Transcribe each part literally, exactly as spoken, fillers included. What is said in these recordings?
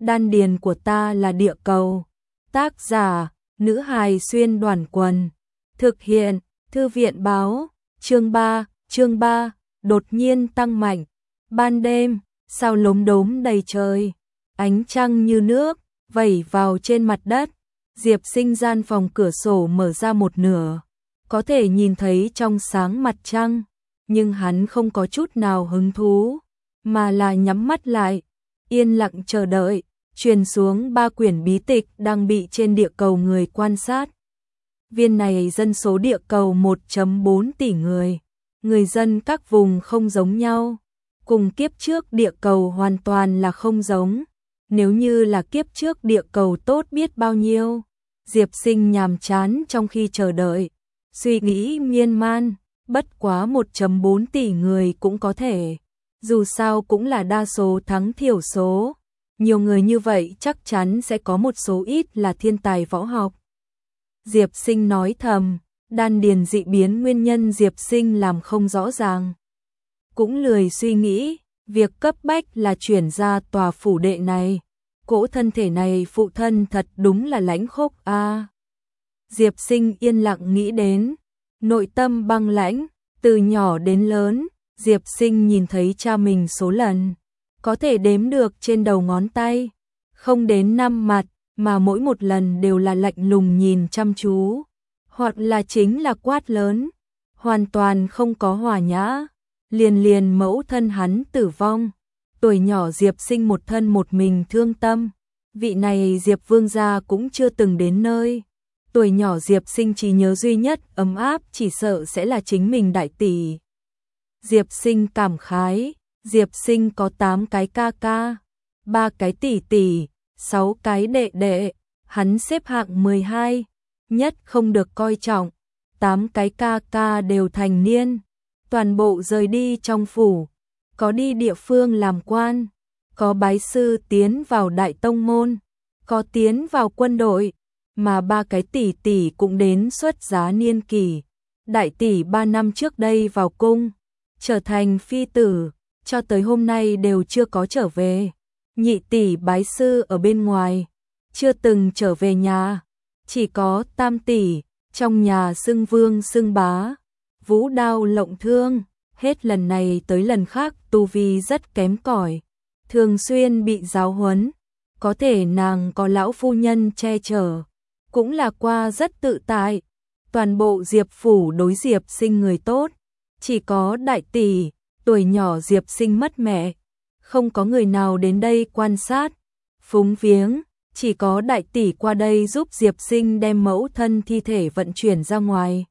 Đan điền của ta là địa cầu. Tác giả, nữ hài xuyên đoàn quần. Thực hiện, thư viện báo, chương ba, chương ba, đột nhiên tăng mạnh. Ban đêm, sao lốm đốm đầy trời, ánh trăng như nước, vẩy vào trên mặt đất. Diệp Sinh gian phòng cửa sổ mở ra một nửa, có thể nhìn thấy trong sáng mặt trăng, nhưng hắn không có chút nào hứng thú, mà là nhắm mắt lại, yên lặng chờ đợi. Truyền xuống ba quyển bí tịch đang bị trên địa cầu người quan sát. Viên này dân số địa cầu một phẩy bốn tỷ người, người dân các vùng không giống nhau, cùng kiếp trước địa cầu hoàn toàn là không giống. Nếu như là kiếp trước địa cầu tốt biết bao nhiêu. Diệp Sinh nhàm chán trong khi chờ đợi, suy nghĩ miên man, bất quá một phẩy bốn tỷ người cũng có thể, dù sao cũng là đa số thắng thiểu số. Nhiều người như vậy chắc chắn sẽ có một số ít là thiên tài võ học. Diệp Sinh nói thầm, đan điền dị biến nguyên nhân Diệp Sinh làm không rõ ràng. Cũng lười suy nghĩ, việc cấp bách là chuyển ra tòa phủ đệ này. Cỗ thân thể này phụ thân thật đúng là lãnh khốc a. À. Diệp Sinh yên lặng nghĩ đến, nội tâm băng lãnh, từ nhỏ đến lớn, Diệp Sinh nhìn thấy cha mình số lần có thể đếm được trên đầu ngón tay, không đến năm mặt, mà mỗi một lần đều là lạnh lùng nhìn chăm chú, hoặc là chính là quát lớn, hoàn toàn không có hòa nhã. Liền liền mẫu thân hắn tử vong, tuổi nhỏ Diệp Sinh một thân một mình thương tâm, vị này Diệp Vương gia cũng chưa từng đến nơi. Tuổi nhỏ Diệp Sinh chỉ nhớ duy nhất ấm áp chỉ sợ sẽ là chính mình đại tỷ. Diệp Sinh cảm khái, Diệp Sinh có tám cái ca ca, ba cái tỷ tỷ, sáu cái đệ đệ, hắn xếp hạng mười hai, nhất không được coi trọng, tám cái ca ca đều thành niên, toàn bộ rời đi trong phủ, có đi địa phương làm quan, có bái sư tiến vào đại tông môn, có tiến vào quân đội, mà ba cái tỷ tỷ cũng đến xuất giá niên kỳ. Đại tỷ ba năm trước đây vào cung, trở thành phi tử, cho tới hôm nay đều chưa có trở về. Nhị tỷ bái sư ở bên ngoài, chưa từng trở về nhà. Chỉ có tam tỷ, trong nhà xưng vương xưng bá, vũ đao lộng thương, hết lần này tới lần khác tu vi rất kém cỏi, thường xuyên bị giáo huấn. Có thể nàng có lão phu nhân che chở, cũng là qua rất tự tại. Toàn bộ Diệp phủ đối Diệp Sinh người tốt, chỉ có đại tỷ, tuổi nhỏ Diệp Sinh mất mẹ, không có người nào đến đây quan sát, phúng viếng, chỉ có đại tỷ qua đây giúp Diệp Sinh đem mẫu thân thi thể vận chuyển ra ngoài,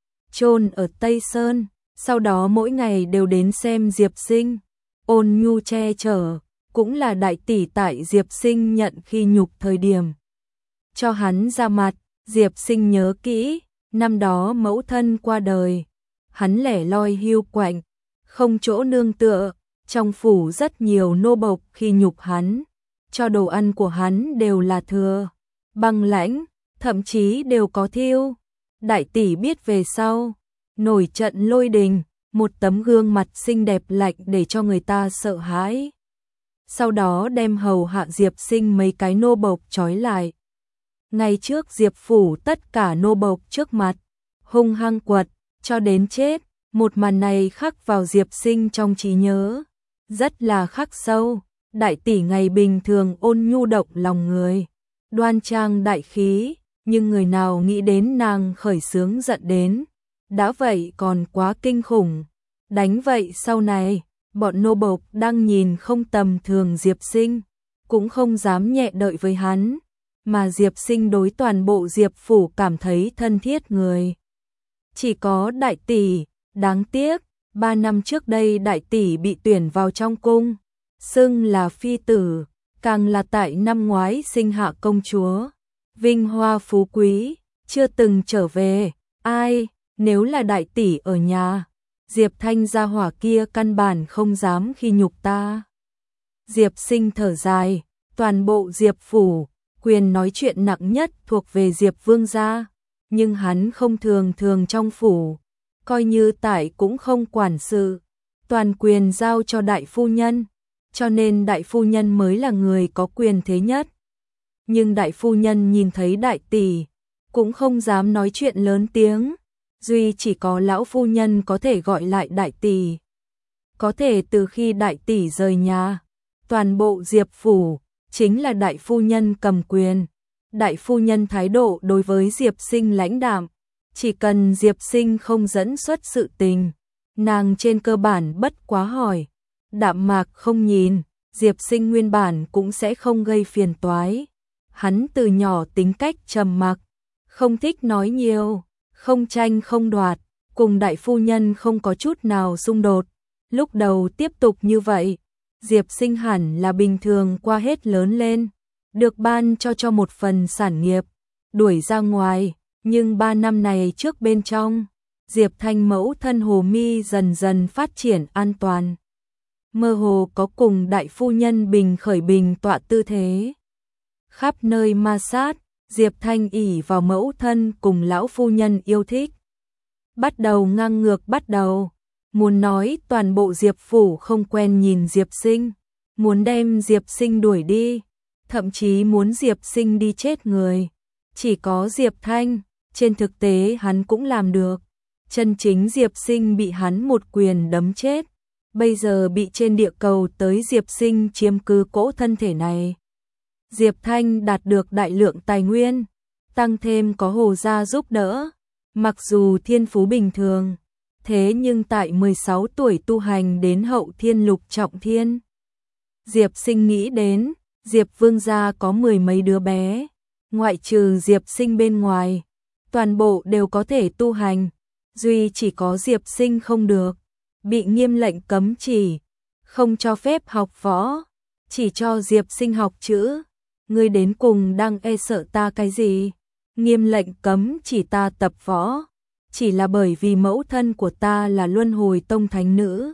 chôn ở Tây Sơn, sau đó mỗi ngày đều đến xem Diệp Sinh, ôn nhu che chở, cũng là đại tỷ tại Diệp Sinh nhận khi nhục thời điểm cho hắn ra mặt. Diệp Sinh nhớ kỹ, năm đó mẫu thân qua đời, hắn lẻ loi hiu quạnh, không chỗ nương tựa, trong phủ rất nhiều nô bộc khi nhục hắn, cho đồ ăn của hắn đều là thừa, băng lãnh, thậm chí đều có thiêu. Đại tỷ biết về sau, nổi trận lôi đình, một tấm gương mặt xinh đẹp lạnh để cho người ta sợ hãi. Sau đó đem hầu hạ Diệp Sinh mấy cái nô bộc trói lại. Ngày trước Diệp phủ tất cả nô bộc trước mặt, hung hăng quật, cho đến chết. Một màn này khắc vào Diệp Sinh trong trí nhớ, rất là khắc sâu. Đại tỷ ngày bình thường ôn nhu động lòng người, đoan trang đại khí, nhưng người nào nghĩ đến nàng khởi xướng giận đến, đã vậy còn quá kinh khủng. Đánh vậy sau này, bọn nô bộc đang nhìn không tầm thường Diệp Sinh, cũng không dám nhẹ đợi với hắn, mà Diệp Sinh đối toàn bộ Diệp phủ cảm thấy thân thiết người. Chỉ có đại tỷ, đáng tiếc, ba năm trước đây đại tỷ bị tuyển vào trong cung, xưng là phi tử, càng là tại năm ngoái sinh hạ công chúa, vinh hoa phú quý, chưa từng trở về. Ai, nếu là đại tỷ ở nhà, Diệp Thanh gia hỏa kia căn bản không dám khi nhục ta. Diệp Sinh thở dài, toàn bộ Diệp phủ, quyền nói chuyện nặng nhất thuộc về Diệp Vương gia, nhưng hắn không thường thường trong phủ, coi như tại cũng không quản sự, toàn quyền giao cho đại phu nhân. cho nên đại phu nhân mới là người có quyền thế nhất. Nhưng đại phu nhân nhìn thấy đại tỷ, cũng không dám nói chuyện lớn tiếng, duy chỉ có lão phu nhân có thể gọi lại đại tỷ. Có thể từ khi đại tỷ rời nhà, toàn bộ Diệp phủ chính là đại phu nhân cầm quyền. Đại phu nhân thái độ đối với Diệp Sinh lãnh đạm, chỉ cần Diệp Sinh không dẫn xuất sự tình, nàng trên cơ bản bất quá hỏi, đạm mạc không nhìn, Diệp Sinh nguyên bản cũng sẽ không gây phiền toái. Hắn từ nhỏ tính cách trầm mặc, không thích nói nhiều, không tranh không đoạt, cùng đại phu nhân không có chút nào xung đột. Lúc đầu tiếp tục như vậy, Diệp Sinh hẳn là bình thường qua hết lớn lên, được ban cho cho một phần sản nghiệp, đuổi ra ngoài, nhưng ba năm này trước bên trong, Diệp Thanh mẫu thân Hồ Mi dần dần phát triển an toàn. Mơ hồ có cùng đại phu nhân bình khởi bình tọa tư thế. Khắp nơi ma sát, Diệp Thanh ỷ vào mẫu thân cùng lão phu nhân yêu thích. Bắt đầu ngang ngược bắt đầu, muốn nói toàn bộ Diệp phủ không quen nhìn Diệp Sinh, muốn đem Diệp Sinh đuổi đi, thậm chí muốn Diệp Sinh đi chết người. Chỉ có Diệp Thanh, trên thực tế hắn cũng làm được. Chân chính Diệp Sinh bị hắn một quyền đấm chết, bây giờ bị trên địa cầu tới Diệp Sinh chiếm cứ cỗ thân thể này. Diệp Thanh đạt được đại lượng tài nguyên, tăng thêm có Hồ gia giúp đỡ, mặc dù thiên phú bình thường, thế nhưng tại mười sáu tuổi tu hành đến hậu thiên lục trọng thiên. Diệp Sinh nghĩ đến, Diệp Vương gia có mười mấy đứa bé, ngoại trừ Diệp Sinh bên ngoài, toàn bộ đều có thể tu hành, duy chỉ có Diệp Sinh không được, bị nghiêm lệnh cấm chỉ, không cho phép học võ, chỉ cho Diệp Sinh học chữ. Ngươi đến cùng đang e sợ ta cái gì? Nghiêm lệnh cấm chỉ ta tập võ, chỉ là bởi vì mẫu thân của ta là Luân Hồi Tông thánh nữ.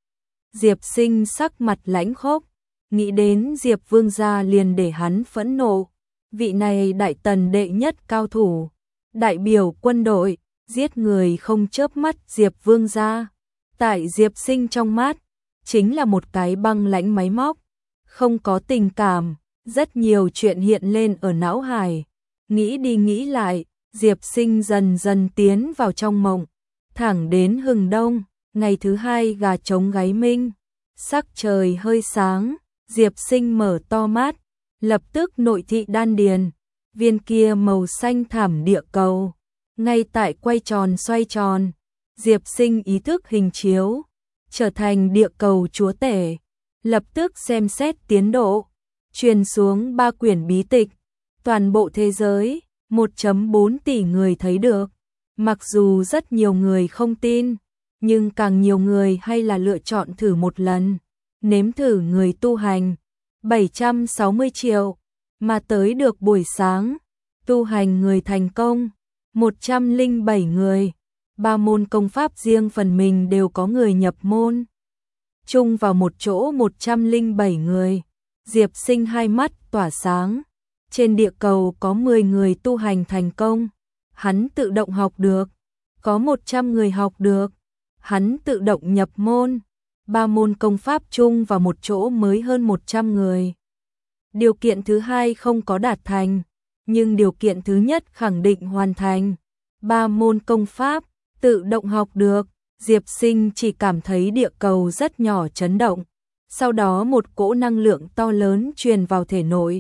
Diệp Sinh sắc mặt lãnh khốc, nghĩ đến Diệp Vương gia liền để hắn phẫn nộ. Vị này đại tần đệ nhất cao thủ, đại biểu quân đội, giết người không chớp mắt Diệp Vương gia, tại Diệp Sinh trong mắt, chính là một cái băng lãnh máy móc, không có tình cảm. Rất nhiều chuyện hiện lên ở não hải, nghĩ đi nghĩ lại, Diệp Sinh dần dần tiến vào trong mộng, thẳng đến hừng đông, ngày thứ hai gà trống gáy minh, sắc trời hơi sáng, Diệp Sinh mở to mắt, lập tức nội thị đan điền, viên kia màu xanh thẳm địa cầu, ngay tại quay tròn xoay tròn, Diệp Sinh ý thức hình chiếu, trở thành địa cầu chúa tể, lập tức xem xét tiến độ. Truyền xuống ba quyển bí tịch, toàn bộ thế giới, một phẩy bốn tỷ người thấy được. Mặc dù rất nhiều người không tin, nhưng càng nhiều người hay là lựa chọn thử một lần. Nếm thử người tu hành, bảy trăm sáu mươi triệu, mà tới được buổi sáng, tu hành người thành công, một trăm lẻ bảy người. Ba môn công pháp riêng phần mình đều có người nhập môn. Chung vào một chỗ một trăm lẻ bảy người. Diệp Sinh hai mắt tỏa sáng, trên địa cầu có mười người tu hành thành công, hắn tự động học được, có một trăm người học được, hắn tự động nhập môn, ba môn công pháp chung vào một chỗ mới hơn một trăm người. Điều kiện thứ hai không có đạt thành, nhưng điều kiện thứ nhất khẳng định hoàn thành, ba môn công pháp tự động học được, Diệp Sinh chỉ cảm thấy địa cầu rất nhỏ chấn động. Sau đó một cỗ năng lượng to lớn truyền vào thể nội.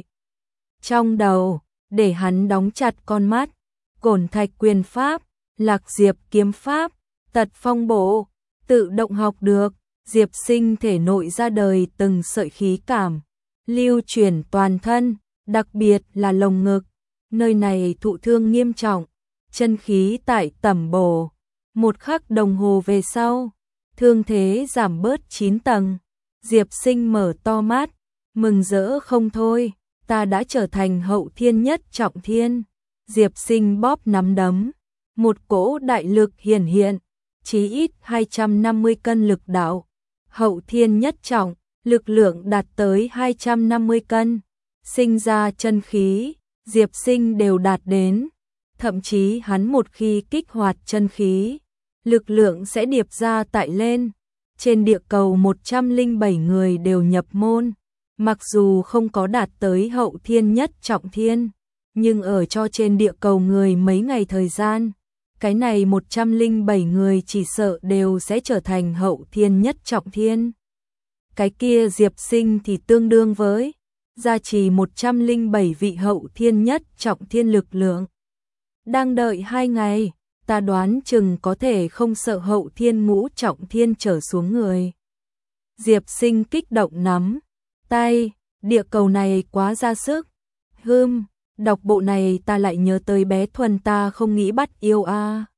Trong đầu, để hắn đóng chặt con mắt, Cổn Thạch quyền pháp, Lạc Diệp kiếm pháp, Tật phong bộ, tự động học được, Diệp Sinh thể nội ra đời từng sợi khí cảm, lưu chuyển toàn thân, đặc biệt là lồng ngực, nơi này thụ thương nghiêm trọng, chân khí tại tẩm bổ, một khắc đồng hồ về sau, thương thế giảm bớt chín tầng. Diệp Sinh mở to mắt, mừng rỡ không thôi, ta đã trở thành hậu thiên nhất trọng thiên. Diệp Sinh bóp nắm đấm, một cỗ đại lực hiển hiện, chí ít hai trăm năm mươi cân lực đạo. Hậu thiên nhất trọng, lực lượng đạt tới hai trăm năm mươi cân, sinh ra chân khí, Diệp Sinh đều đạt đến. Thậm chí hắn một khi kích hoạt chân khí, lực lượng sẽ điệp ra tại lên. trên địa cầu một trăm lẻ bảy người đều nhập môn, mặc dù không có đạt tới hậu thiên nhất trọng thiên, nhưng ở cho trên địa cầu người mấy ngày thời gian, cái này một trăm lẻ bảy người chỉ sợ đều sẽ trở thành hậu thiên nhất trọng thiên. Cái kia Diệp Sinh thì tương đương với gia trì một trăm lẻ bảy vị hậu thiên nhất trọng thiên lực lượng. Đang đợi hai ngày, ta đoán chừng có thể không sợ hậu thiên ngũ trọng thiên trở xuống người. Diệp Sinh kích động nắm tay, địa cầu này quá ra sức. Hừm, đọc bộ này ta lại nhớ tới bé Thuần ta không nghĩ bắt yêu a. À.